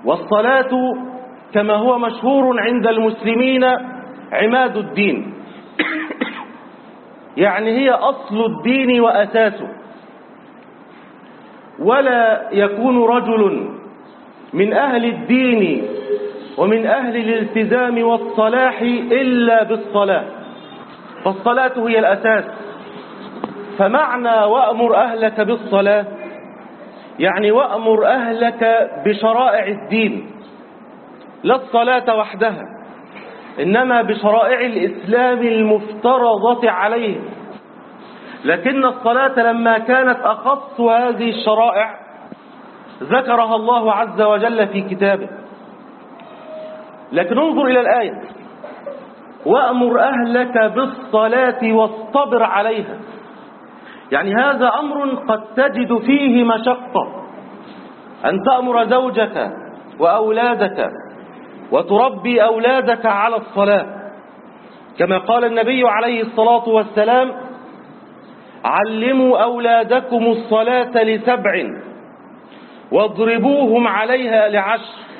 والصلاة كما هو مشهور عند المسلمين عماد الدين، يعني هي أصل الدين وأساسه. ولا يكون رجل من أهل الدين ومن أهل الالتزام والصلاح إلا بالصلاة، فالصلاة هي الأساس. فمعنى وأمر أهلك بالصلاة يعني وأمر أهلك بشرائع الدين، لا الصلاة وحدها، إنما بشرائع الإسلام المفترضة عليه. لكن الصلاة لما كانت أخص هذه الشرائع ذكرها الله عز وجل في كتابه. لكن انظر إلى الآية: وأمر أهلك بالصلاة واصطبر عليها، يعني هذا أمر قد تجد فيه مشقة، أن تأمر زوجك وأولادك وتربي أولادك على الصلاة، كما قال النبي عليه الصلاة والسلام: علموا أولادكم الصلاة ل7 واضربوهم عليها ل10.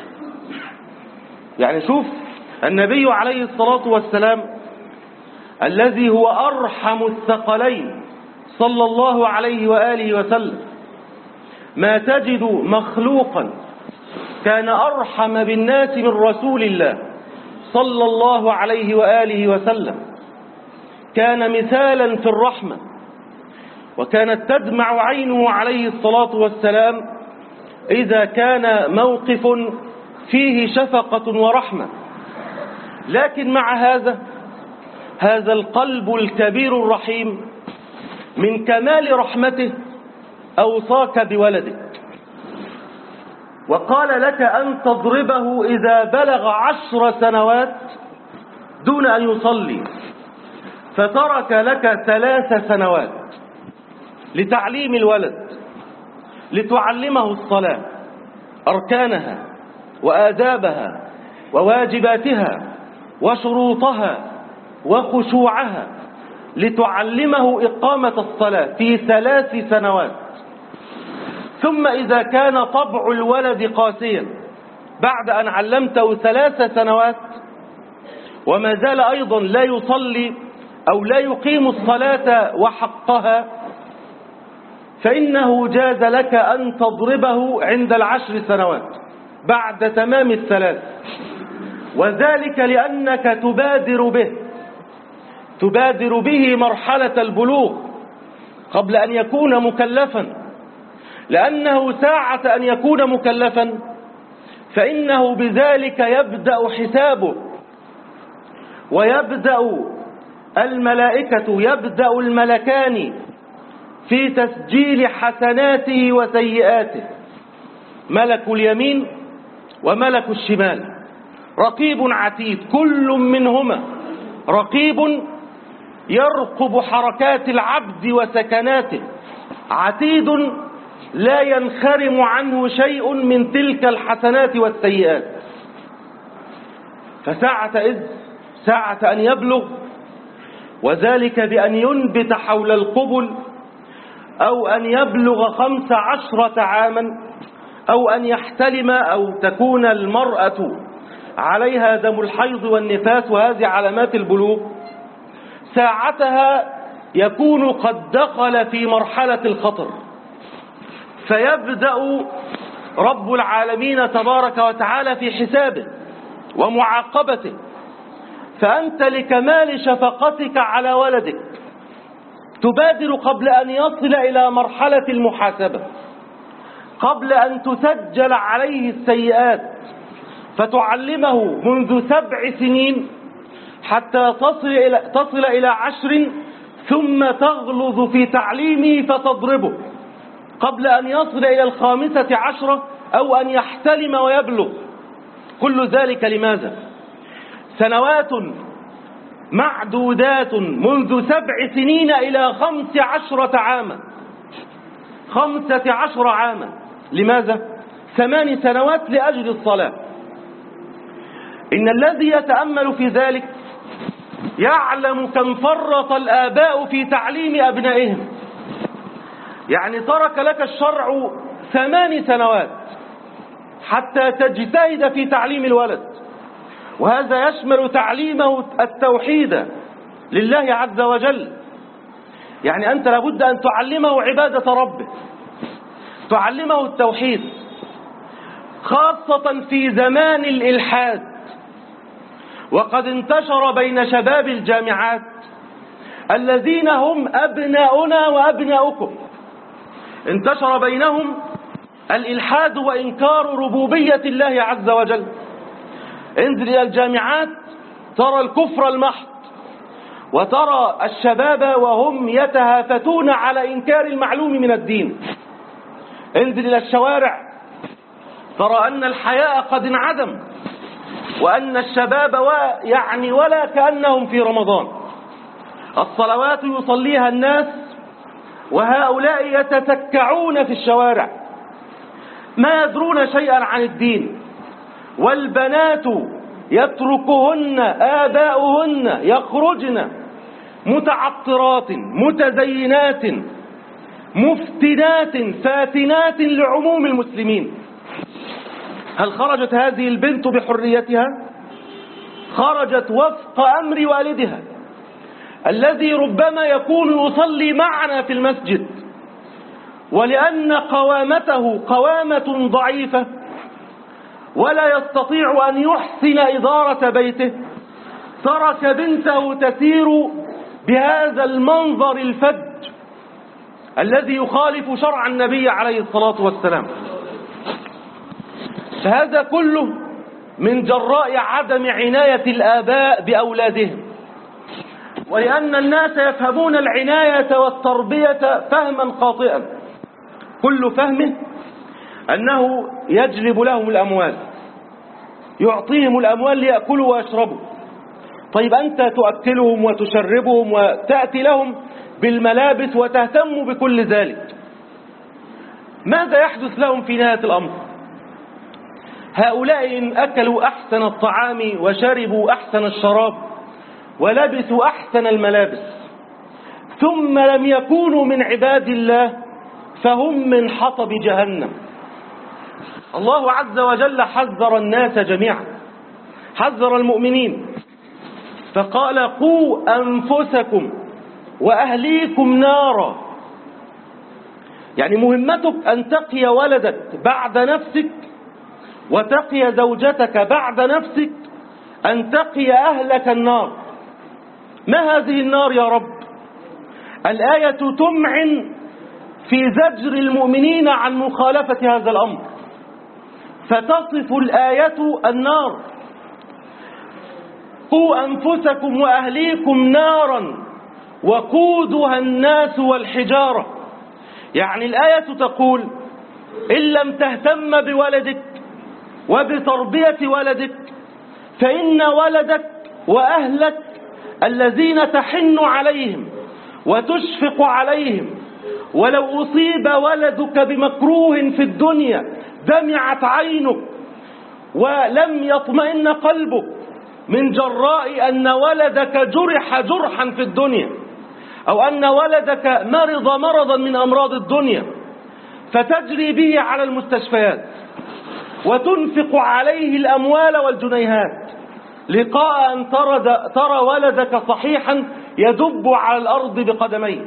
يعني شوف النبي عليه الصلاة والسلام الذي هو أرحم الثقلين صلى الله عليه وآله وسلم، ما تجد مخلوقا كان أرحم بالناس من رسول الله صلى الله عليه وآله وسلم. كان مثالا في الرحمة، وكانت تدمع عينه عليه الصلاة والسلام إذا كان موقف فيه شفقة ورحمة. لكن مع هذا القلب الكبير الرحيم من كمال رحمته أوصاك بولدك، وقال لك أن تضربه إذا بلغ 10 سنوات دون أن يصلي، فترك لك 3 سنوات لتعليم الولد، لتعلمه الصلاة، أركانها وآدابها وواجباتها وشروطها وخشوعها، لتعلمه إقامة الصلاة في 3 سنوات. ثم إذا كان طبع الولد قاسيا بعد أن علمته 3 سنوات وما زال أيضا لا يصلي أو لا يقيم الصلاة وحقها، فإنه جاز لك أن تضربه عند 10 سنوات بعد تمام 3، وذلك لأنك تبادر به مرحلة البلوغ قبل أن يكون مكلفا، لأنه ساعة أن يكون مكلفا فإنه بذلك يبدأ حسابه، ويبدأ يبدأ الملكان في تسجيل حسناته وسيئاته، ملك اليمين وملك الشمال، رقيب عتيد، كل منهما رقيب يرقب حركات العبد وسكناته، عتيد لا ينخرم عنه شيء من تلك الحسنات والسيئات. ساعة أن يبلغ، وذلك بأن ينبت حول القبل، أو أن يبلغ 15 عاما، أو أن يحتلم، أو تكون المرأة عليها دم الحيض والنفاس، وهذه علامات البلوغ، ساعتها يكون قد دخل في مرحلة الخطر، فيبدأ رب العالمين تبارك وتعالى في حسابه ومعاقبته. فأنت لكمال شفقتك على ولدك تبادر قبل أن يصل إلى مرحلة المحاسبة، قبل أن تسجل عليه السيئات، فتعلمه منذ 7 سنين حتى تصل إلى 10، ثم تغلظ في تعليمه فتضربه قبل أن يصل إلى 15 أو أن يحتلم ويبلغ. كل ذلك لماذا؟ سنوات معدودات منذ 7 سنين إلى 15 عاما، 15 عاما. لماذا؟ 8 سنوات لأجل الصلاة. إن الذي يتأمل في ذلك يعلم كم فرط الآباء في تعليم أبنائهم. يعني ترك لك الشرع 8 سنوات حتى تجتهد في تعليم الولد، وهذا يشمل تعليمه التوحيد لله عز وجل. يعني أنت لابد أن تعلمه عبادة ربه، تعلمه التوحيد، خاصة في زمان الإلحاد. وقد انتشر بين شباب الجامعات الذين هم أبناؤنا وأبناؤكم، انتشر بينهم الإلحاد وإنكار ربوبية الله عز وجل. انزل إلى الجامعات ترى الكفر المحض، وترى الشباب وهم يتهافتون على إنكار المعلوم من الدين. انزل إلى الشوارع ترى أن الحياء قد انعدم، وأن الشباب ولا كأنهم في رمضان. الصلوات يصليها الناس وهؤلاء يتتكعون في الشوارع، ما يدرون شيئا عن الدين. والبنات يتركهن آباؤهن يخرجن متعطرات متزينات مفتنات فاتنات لعموم المسلمين. هل خرجت هذه البنت بحريتها؟ خرجت وفق أمر والدها الذي ربما يكون يصلي معنا في المسجد، ولأن قوامته قوامة ضعيفة ولا يستطيع أن يحسن إدارة بيته، ترك بنته تسير بهذا المنظر الفج الذي يخالف شرع النبي عليه الصلاة والسلام. فهذا كله من جراء عدم عناية الآباء بأولادهم، ولأن الناس يفهمون العناية والتربية فهما خاطئا، كل فهمه أنه يجلب لهم الأموال، يعطيهم الأموال ليأكلوا ويشربوا. طيب أنت تؤكلهم وتشربهم وتأتي لهم بالملابس وتهتم بكل ذلك، ماذا يحدث لهم في نهاية الأمر؟ هؤلاء إن أكلوا أحسن الطعام وشربوا أحسن الشراب ولبسوا أحسن الملابس ثم لم يكونوا من عباد الله فهم من حطب جهنم. الله عز وجل حذر الناس جميعا، حذر المؤمنين فقال: قوا أنفسكم وأهليكم نارا. يعني مهمتك أن تقي ولدك بعد نفسك، وتقي زوجتك بعد نفسك، أن تقي أهلك النار. ما هذه النار يا رب؟ الآية تمعن في زجر المؤمنين عن مخالفة هذا الأمر، فتصف الآية النار: قوا أنفسكم وأهليكم نارا وقودها الناس والحجارة. يعني الآية تقول: إن لم تهتم بولدك وبتربية ولدك فإن ولدك وأهلك الذين تحن عليهم وتشفق عليهم، ولو أصيب ولدك بمكروه في الدنيا دمعت عينك ولم يطمئن قلبك من جراء أن ولدك جرح جرحا في الدنيا، أو أن ولدك مرض مرضا من أمراض الدنيا، فتجري به على المستشفيات وتنفق عليه الأموال والجنيهات لقاء أن ترى ولدك صحيحا يدب على الأرض بقدميه.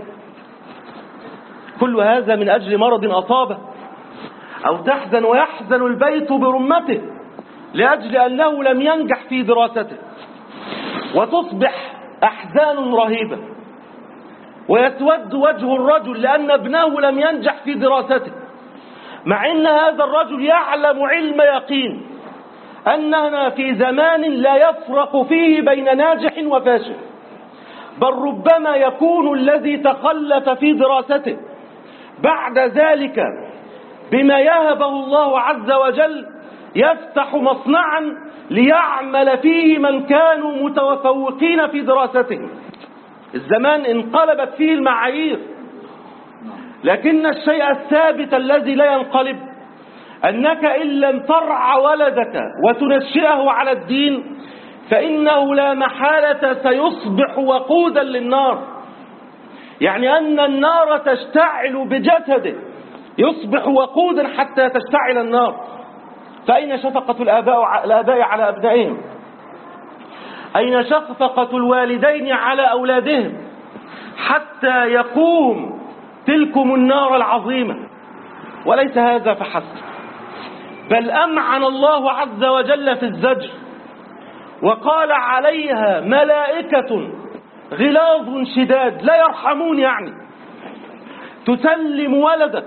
كل هذا من أجل مرض أصابه، أو تحزن ويحزن البيت برمته لأجل أنه لم ينجح في دراسته، وتصبح أحزان رهيبة، ويسود وجه الرجل لأن ابنه لم ينجح في دراسته، مع أن هذا الرجل يعلم علم يقين أننا في زمان لا يفرق فيه بين ناجح وفاشل، بل ربما يكون الذي تخلف في دراسته بعد ذلك بما يهبه الله عز وجل يفتح مصنعا ليعمل فيه من كانوا متفوقين في دراستهم. الزمان انقلبت فيه المعايير، لكن الشيء الثابت الذي لا ينقلب أنك إن لم ترعى ولدك وتنشئه على الدين فإنه لا محالة سيصبح وقودا للنار. يعني أن النار تشتعل بجسده، يصبح وقودا حتى تشتعل النار. فأين شفقة الآباء على أبنائهم؟ أين شفقة الوالدين على أولادهم حتى يقوم تلكم النار العظيمة؟ وليس هذا فحسب، بل أمعن الله عز وجل في الزجر وقال عليها ملائكة غلاظ شداد لا يرحمون، يعني تسلم ولدك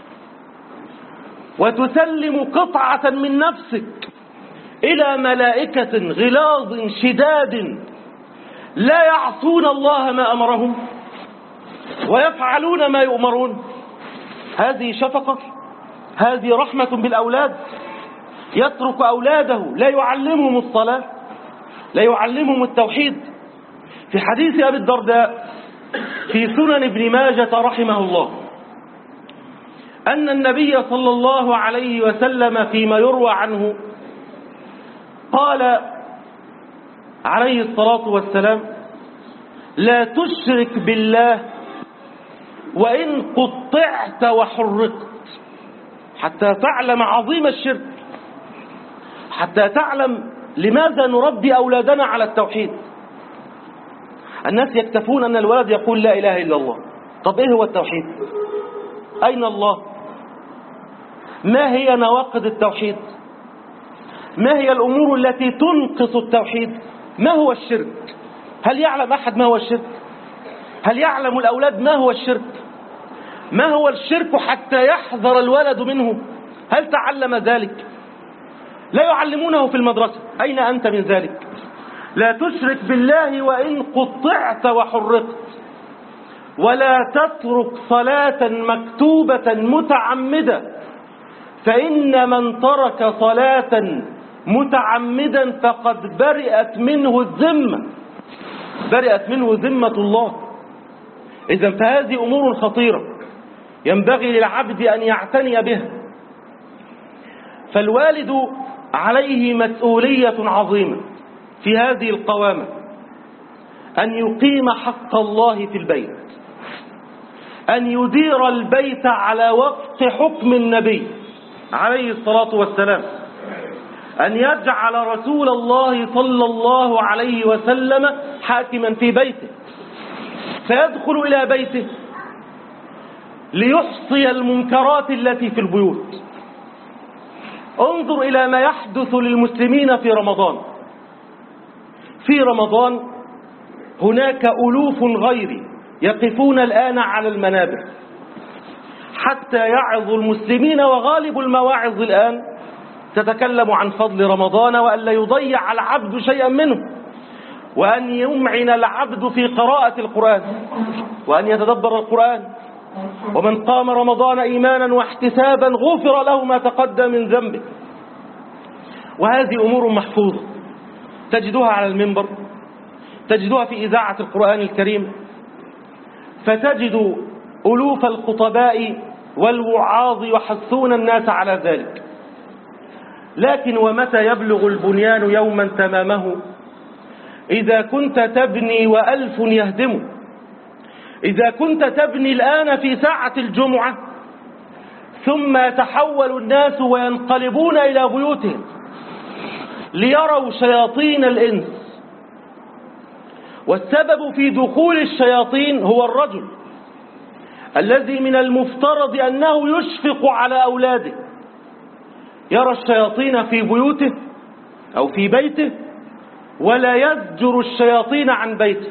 وتسلم قطعة من نفسك إلى ملائكة غلاظ شداد لا يعصون الله ما أمرهم ويفعلون ما يؤمرون. هذه شفقة؟ هذه رحمة بالأولاد؟ يترك أولاده لا يعلمهم الصلاة، لا يعلمهم التوحيد. في حديث أبي الدرداء في سنن ابن ماجة رحمه الله أن النبي صلى الله عليه وسلم فيما يروى عنه قال عليه الصلاة والسلام: لا تشرك بالله وإن قطعت وحرقت، حتى تعلم عظيم الشرك، حتى تعلم لماذا نربي أولادنا على التوحيد. الناس يكتفون أن الولد يقول لا إله إلا الله. طب إيه هو التوحيد؟ أين الله؟ ما هي نواقض التوحيد؟ ما هي الأمور التي تنقص التوحيد؟ ما هو الشرك؟ هل يعلم أحد ما هو الشرك؟ هل يعلم الأولاد ما هو الشرك؟ ما هو الشرك حتى يحذر الولد منه؟ هل تعلم ذلك؟ لا يعلمونه في المدرسة. أين أنت من ذلك؟ لا تشرك بالله وإن قطعت وحرقت، ولا تترك صلاة مكتوبة متعمدة، فإن من ترك صلاة متعمدا فقد برئت منه الذمة، برئت منه ذمة الله. إذن فهذه أمور خطيرة ينبغي للعبد أن يعتني بها. فالوالد عليه مسؤولية عظيمة في هذه القوامة، أن يقيم حق الله في البيت، أن يدير البيت على وفق حكم النبي عليه الصلاة والسلام، أن يجعل رسول الله صلى الله عليه وسلم حاكما في بيته، فيدخل إلى بيته ليحصي المنكرات التي في البيوت. انظر إلى ما يحدث للمسلمين في رمضان. في رمضان هناك ألوف غيري يقفون الآن على المنابر حتى يعظوا المسلمين، وغالب المواعظ الآن تتكلم عن فضل رمضان وأن لا يضيع العبد شيئا منه، وأن يمعن العبد في قراءة القرآن وأن يتدبر القرآن. ومن قام رمضان إيمانا واحتسابا غفر له ما تقدم من ذنبه. وهذه أمور محفوظة تجدها على المنبر، تجدها في إذاعة القرآن الكريم، فتجد ألوف الخطباء والوعاظ يحثون الناس على ذلك. لكن ومتى يبلغ البنيان يوما تمامه؟ إذا كنت تبني وألف يهدمه. إذا كنت تبني الآن في ساعة الجمعة ثم يتحول الناس وينقلبون إلى بيوتهم ليروا شياطين الإنس، والسبب في دخول الشياطين هو الرجل الذي من المفترض أنه يشفق على أولاده، يرى الشياطين في بيوته أو في بيته ولا يزجر الشياطين عن بيته.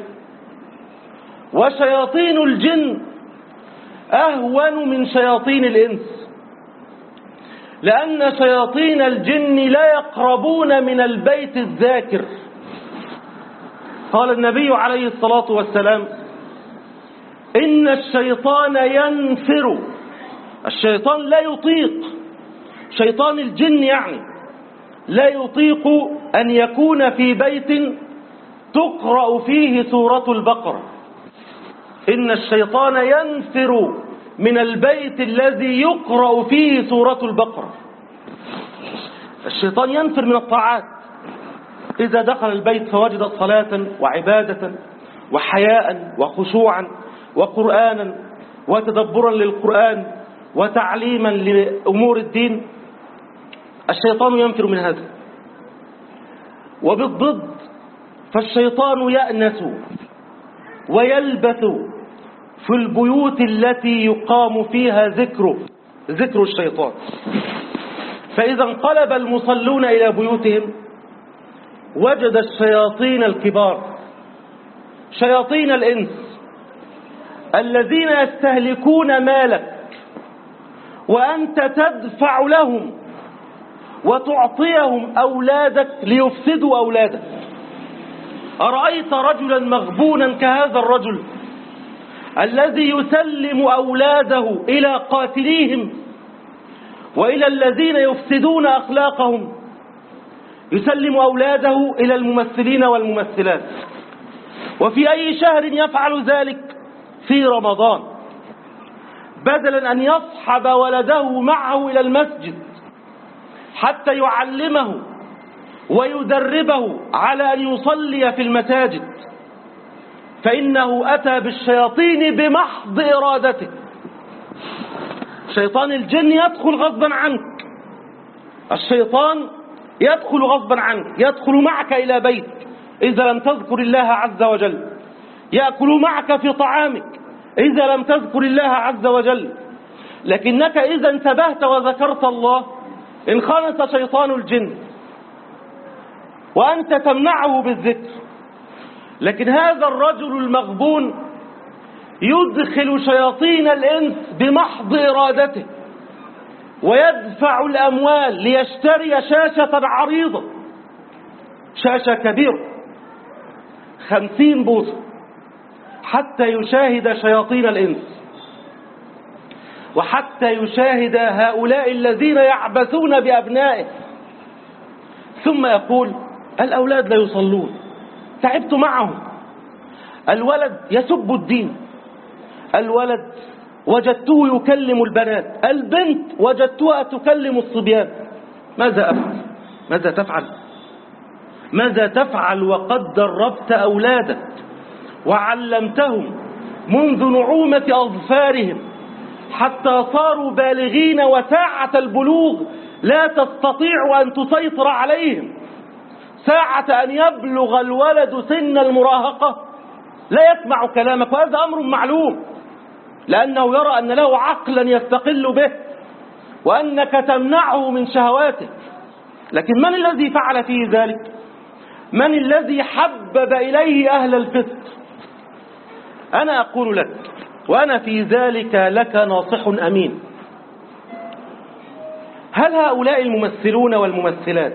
وشياطين الجن أهون من شياطين الإنس، لأن شياطين الجن لا يقربون من البيت الذاكر. قال النبي عليه الصلاة والسلام: إن الشيطان ينفر. الشيطان لا يطيق، شيطان الجن يعني لا يطيق أن يكون في بيت تقرأ فيه سورة البقرة. إن الشيطان ينفر من البيت الذي يقرأ فيه سورة البقرة. الشيطان ينفر من الطاعات. إذا دخل البيت فوجد صلاة وعبادة وحياء وخشوعا وقرآنا وتدبرا للقرآن وتعليما لأمور الدين، الشيطان ينفر من هذا. وبالضد فالشيطان يأنس ويلبث في البيوت التي يقام فيها ذكر الشيطان. فإذا انقلب المصلون إلى بيوتهم وجد الشياطين الكبار، شياطين الإنس الذين يستهلكون مالك وأنت تدفع لهم وتعطيهم أولادك ليفسدوا أولادك. أرأيت رجلا مغبونا كهذا الرجل الذي يسلم أولاده إلى قاتليهم وإلى الذين يفسدون أخلاقهم، يسلم أولاده إلى الممثلين والممثلات. وفي أي شهر يفعل ذلك؟ في رمضان، بدلا أن يصحب ولده معه إلى المسجد حتى يعلمه ويدربه على أن يصلي في المساجد، فإنه أتى بالشياطين بمحض إرادته. شيطان الجن يدخل غصبا عنك، الشيطان يدخل غصبا عنك، يدخل معك إلى بيتك إذا لم تذكر الله عز وجل، يأكل معك في طعامك إذا لم تذكر الله عز وجل. لكنك إذا انتبهت وذكرت الله انخنس شيطان الجن وأنت تمنعه بالذكر. لكن هذا الرجل المغبون يدخل شياطين الإنس بمحض إرادته ويدفع الأموال ليشتري شاشة عريضة، شاشة كبيرة 50 بوصة، حتى يشاهد شياطين الإنس وحتى يشاهد هؤلاء الذين يعبثون بأبنائه. ثم يقول الأولاد لا يصلون، تعبت معهم. الولد يسب الدين، الولد وجدته يكلم البنات، البنت وجدتها تكلم الصبيان. ماذا أفعل؟ ماذا تفعل؟ ماذا تفعل وقد دربت أولادك وعلمتهم منذ نعومة أظفارهم حتى صاروا بالغين، وساعة البلوغ لا تستطيع أن تسيطر عليهم، ساعة أن يبلغ الولد سن المراهقة لا يسمع كلامك، وهذا أمر معلوم لأنه يرى أن له عقلا يستقل به وأنك تمنعه من شهواته. لكن من الذي فعل فيه ذلك؟ من الذي حبب إليه أهل الفسق؟ أنا أقول لك وأنا في ذلك لك ناصح أمين، هل هؤلاء الممثلون والممثلات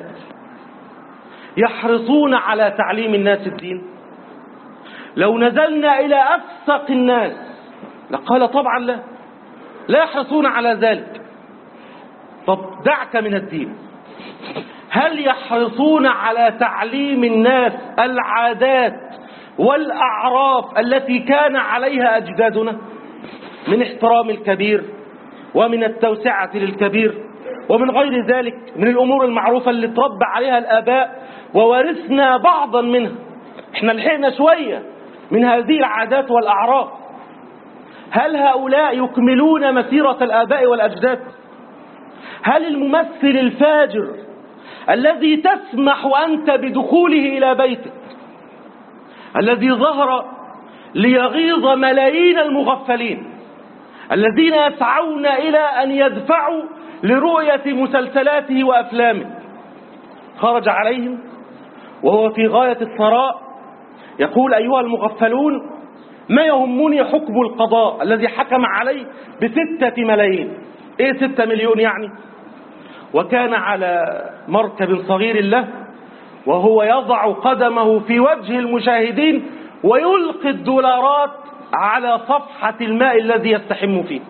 يحرصون على تعليم الناس الدين؟ لو نزلنا إلى أفسق الناس لقال طبعا لا، لا يحرصون على ذلك. طب دعك من الدين، هل يحرصون على تعليم الناس العادات والأعراف التي كان عليها أجدادنا من احترام الكبير ومن التوسعة للكبير ومن غير ذلك من الأمور المعروفة اللي تربى عليها الآباء وورثنا بعضا منها؟ احنا لحقنا شوية من هذه العادات والأعراف. هل هؤلاء يكملون مسيرة الآباء والأجداد؟ هل الممثل الفاجر الذي تسمح أنت بدخوله إلى بيتك، الذي ظهر ليغيظ ملايين المغفلين الذين يسعون إلى أن يدفعوا لرؤية مسلسلاته وأفلامه، خرج عليهم وهو في غاية الثراء يقول أيها المغفلون ما يهمني حكم القضاء الذي حكم علي ب6 ملايين. ايه 6 مليون يعني؟ وكان على مركب صغير له وهو يضع قدمه في وجه المشاهدين ويلقي الدولارات على صفحة الماء الذي يستحم فيه.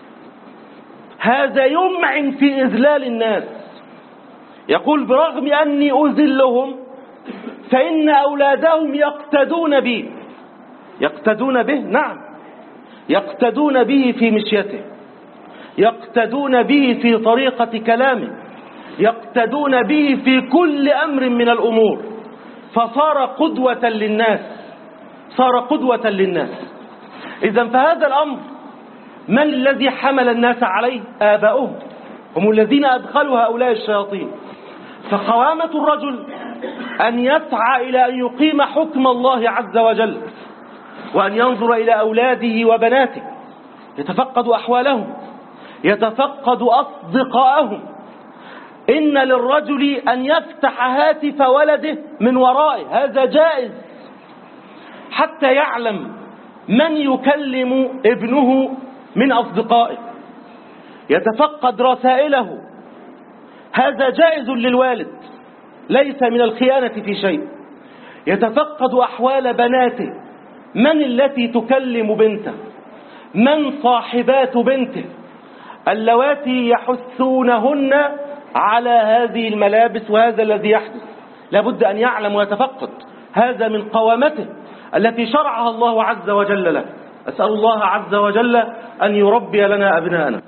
هذا يمعن في إذلال الناس، يقول برغم أني أذلهم فإن أولادهم يقتدون بي. يقتدون به؟ نعم، يقتدون به في مشيته، يقتدون به في طريقة كلامه، يقتدون به في كل أمر من الأمور، فصار قدوة للناس، صار قدوة للناس. إذن فهذا الأمر من الذي حمل الناس عليه؟ آباؤهم. هم الذين أدخلوا هؤلاء الشياطين. فقوامة الرجل أن يسعى إلى أن يقيم حكم الله عز وجل، وأن ينظر إلى أولاده وبناته، يتفقد أحوالهم، يتفقد أصدقائهم. إن للرجل أن يفتح هاتف ولده من ورائه، هذا جائز، حتى يعلم من يكلم ابنه من أصدقائه، يتفقد رسائله، هذا جائز للوالد، ليس من الخيانة في شيء. يتفقد أحوال بناته، من التي تكلم بنته، من صاحبات بنته، اللواتي يحثونهن على هذه الملابس وهذا الذي يحدث، لابد أن يعلم ويتفقد. هذا من قوامته التي شرعها الله عز وجل له. أسأل الله عز وجل أن يربي لنا أبناءنا.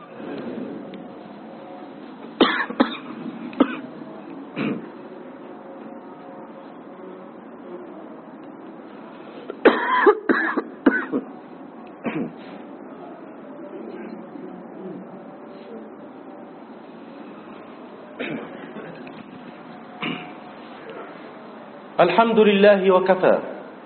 الحمد لله وكفى،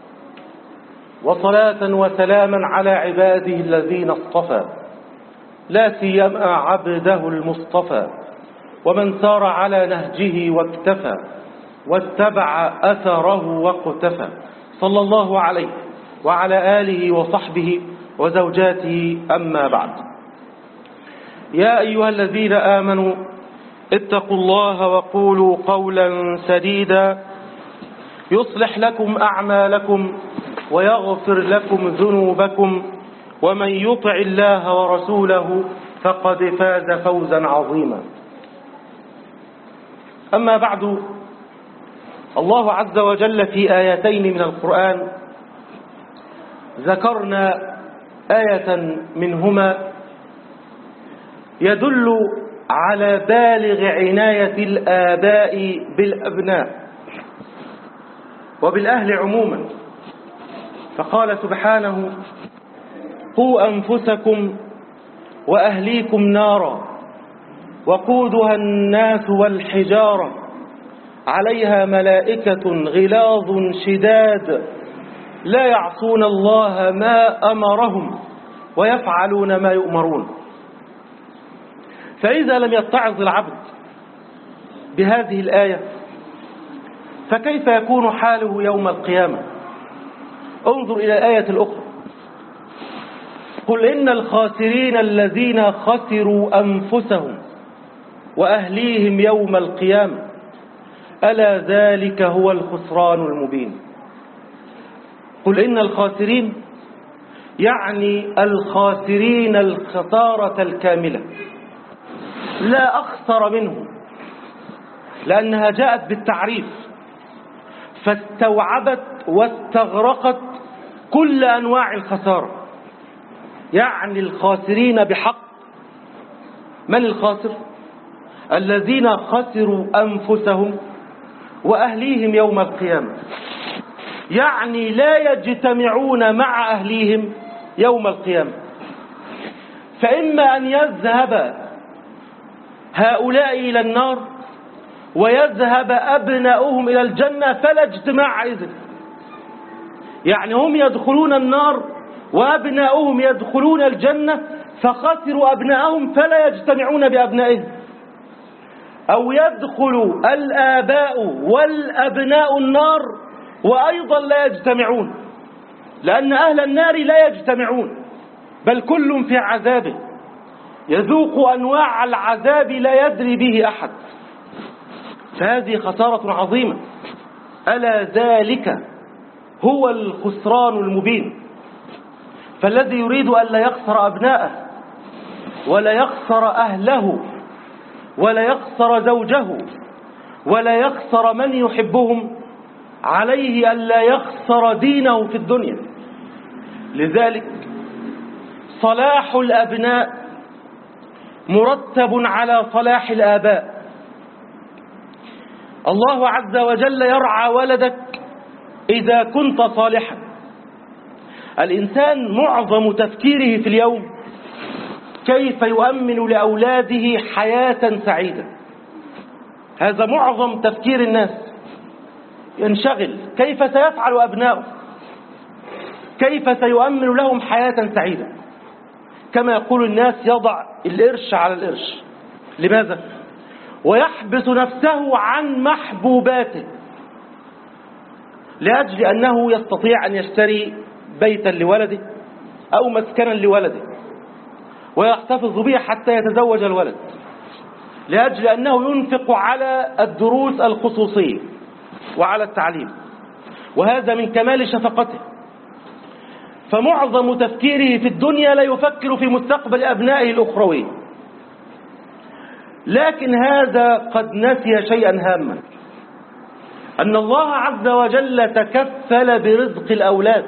وصلاة وسلاما على عباده الذين اصطفى، لا سيما عبده المصطفى، ومن سار على نهجه واكتفى واتبع أثره واقتفى، صلى الله عليه وعلى آله وصحبه وزوجاته. أما بعد، يا أيها الذين آمنوا اتقوا الله وقولوا قولا سديدا يصلح لكم أعمالكم ويغفر لكم ذنوبكم، ومن يطع الله ورسوله فقد فاز فوزا عظيما. أما بعد، الله عز وجل في آيتين من القرآن ذكرنا آية منهما يدل على بالغ عناية الآباء بالأبناء وبالأهل عموما. فقال سبحانه: قوا أنفسكم وأهليكم نارا وقودها الناس والحجارة عليها ملائكة غلاظ شداد لا يعصون الله ما أمرهم ويفعلون ما يؤمرون. فإذا لم يتعظ العبد بهذه الآية فكيف يكون حاله يوم القيامة؟ انظر إلى الآية الأخرى: قل إن الخاسرين الذين خسروا أنفسهم وأهليهم يوم القيامة ألا ذلك هو الخسران المبين. قل إن الخاسرين يعني الخاسرين الخسارة الكاملة، لا أخسر منهم، لأنها جاءت بالتعريف فاستوعبت واستغرقت كل أنواع الخسارة. يعني الخاسرين بحق. من الخاسر؟ الذين خسروا أنفسهم وأهليهم يوم القيامة، يعني لا يجتمعون مع أهليهم يوم القيامة. فإما أن يذهب هؤلاء إلى النار ويذهب أبناؤهم إلى الجنة فلا اجتماع إذن. يعني هم يدخلون النار وأبناؤهم يدخلون الجنة، فخسروا أبناءهم فلا يجتمعون بأبنائهم. أو يدخل الآباء والأبناء النار وأيضا لا يجتمعون، لأن أهل النار لا يجتمعون، بل كل في عذابه يذوق أنواع العذاب لا يدري به أحد. فهذه خسارة عظيمة. ألا ذلك هو الخسران المبين. فالذي يريد أن لا يخسر أبناءه ولا يخسر أهله ولا يخسر زوجه ولا يخسر من يحبهم، عليه أن لا يخسر دينه في الدنيا. لذلك صلاح الأبناء مرتب على صلاح الآباء. الله عز وجل يرعى ولدك إذا كنت صالحا. الإنسان معظم تفكيره في اليوم كيف يؤمن لأولاده حياة سعيدة. هذا معظم تفكير الناس، ينشغل كيف سيفعل أبناؤه، كيف سيؤمن لهم حياة سعيدة. كما يقول الناس يضع القرش على القرش. لماذا؟ ويحبس نفسه عن محبوباته لأجل أنه يستطيع أن يشتري بيتا لولده أو مسكنا لولده، ويحتفظ به حتى يتزوج الولد، لأجل أنه ينفق على الدروس الخصوصية وعلى التعليم، وهذا من كمال شفقته. فمعظم تفكيره في الدنيا لا يفكر في مستقبل أبنائه الأخروي. لكن هذا قد نسي شيئا هاما، أن الله عز وجل تكفل برزق الأولاد.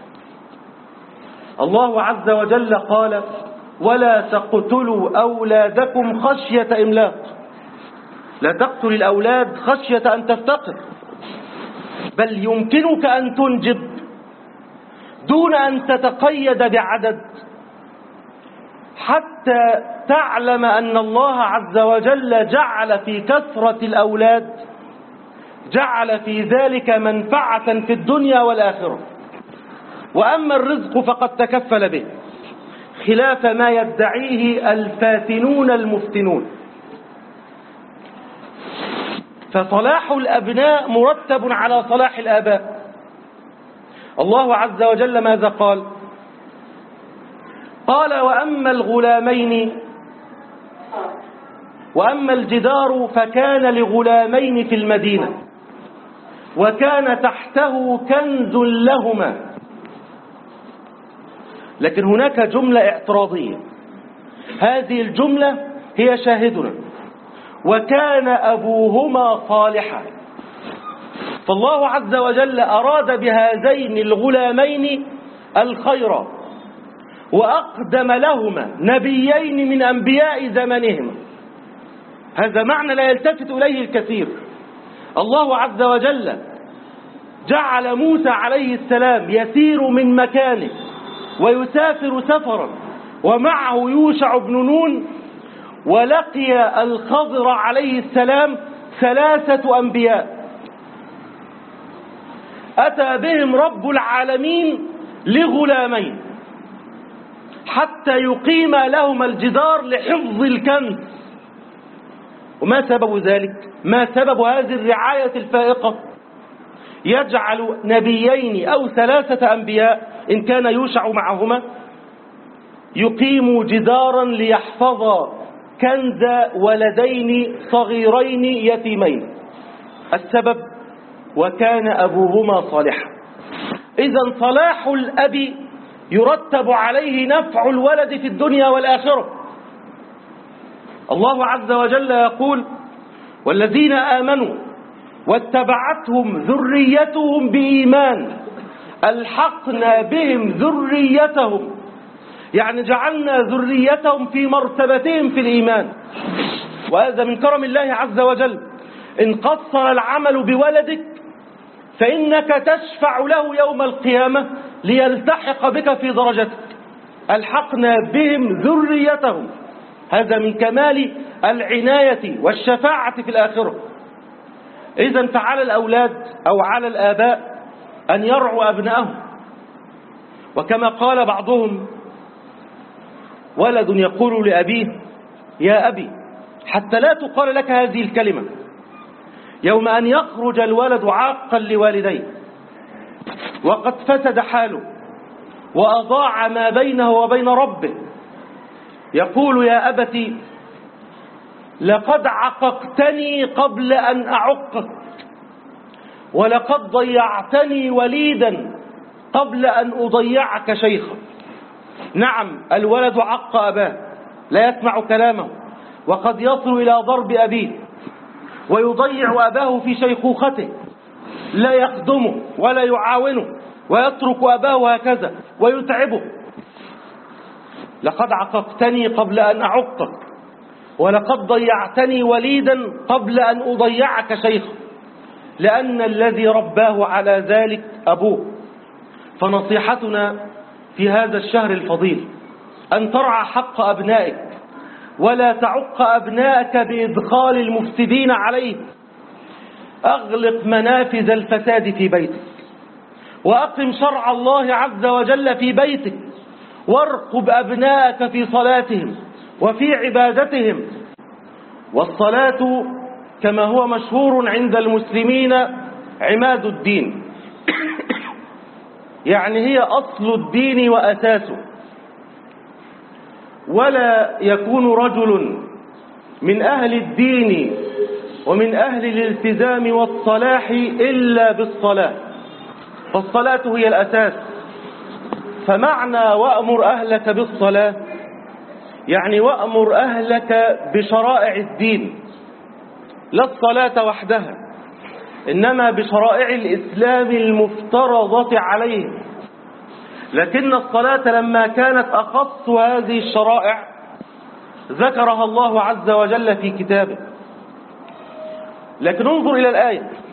الله عز وجل قال: ولا تقتلوا أولادكم خشية إملاق. لا تقتل الأولاد خشية أن تفتقر، بل يمكنك أن تنجب دون أن تتقيد بعدد، حتى تعلم أن الله عز وجل جعل في كثرة الأولاد جعل في ذلك منفعة في الدنيا والآخرة. وأما الرزق فقد تكفل به، خلاف ما يدعيه الفاتنون المفتنون. فصلاح الأبناء مرتب على صلاح الآباء. الله عز وجل ماذا قال؟ قال: وأما الغلامين وأما الجدار فكان لغلامين في المدينة وكان تحته كنز لهما. لكن هناك جملة اعتراضية، هذه الجملة هي شاهدنا: وكان أبوهما صالحا. فالله عز وجل أراد بهذين الغلامين الخير، وأقدم لهما نبيين من أنبياء زمانهما. هذا معنى لا يلتفت إليه الكثير. الله عز وجل جعل موسى عليه السلام يسير من مكانه ويسافر سفرا، ومعه يوشع بن نون، ولقي الخضر عليه السلام 3 أنبياء أتى بهم رب العالمين لغلامين حتى يقيم لهما الجدار لحفظ الكنز. وما سبب ذلك؟ ما سبب هذه الرعاية الفائقة؟ يجعل نبيين أو 3 أنبياء إن كان يوشع معهما يقيم جدارا ليحفظ كنز ولدين صغيرين يتيمين. السبب: وكان أبوهما صالحا. إذن صلاح الأب يرتب عليه نفع الولد في الدنيا والآخرة. الله عز وجل يقول: والذين آمنوا واتبعتهم ذريتهم بإيمان ألحقنا بهم ذريتهم، يعني جعلنا ذريتهم في مرتبتهم في الإيمان. وهذا من كرم الله عز وجل. إن قصر العمل بولدك فإنك تشفع له يوم القيامة ليلتحق بك في درجتك. ألحقنا بهم ذريتهم، هذا من كمال العناية والشفاعة في الآخرة. إذن فعلى الأولاد أو على الآباء أن يرعوا أبنائهم. وكما قال بعضهم: ولد يقول لأبيه: يا أبي، حتى لا تقال لك هذه الكلمة، يوم أن يخرج الولد عاقا لوالديه وقد فسد حاله وأضاع ما بينه وبين ربه، يقول: يا أبتي، لقد عققتني قبل أن أعقك، ولقد ضيعتني وليدا قبل أن أضيعك شيخا. نعم، الولد عق أباه، لا يسمع كلامه، وقد يصل إلى ضرب أبيه، ويضيع أباه في شيخوخته، لا يخدمه ولا يعاونه، ويترك أباه هكذا ويتعبه. لقد عققتني قبل أن أعقك، ولقد ضيعتني وليدا قبل أن أضيعك شيخا، لأن الذي رباه على ذلك أبوه. فنصيحتنا في هذا الشهر الفضيل أن ترعى حق أبنائك ولا تعق أبنائك بإدخال المفسدين عليه. أغلق منافذ الفساد في بيتك، وأقم شرع الله عز وجل في بيتك، وارقب أبنائك في صلاتهم وفي عبادتهم. والصلاة كما هو مشهور عند المسلمين عماد الدين، يعني هي أصل الدين وأساسه. ولا يكون رجل من أهل الدين ومن أهل الالتزام والصلاح إلا بالصلاة، فالصلاة هي الأساس. فمعنى وأمر أهلك بالصلاة يعني وأمر أهلك بشرائع الدين، لا الصلاة وحدها، إنما بشرائع الإسلام المفترضة عليهم. لكن الصلاة لما كانت أخص هذه الشرائع ذكرها الله عز وجل في كتابه. لكن انظر إلى الآية،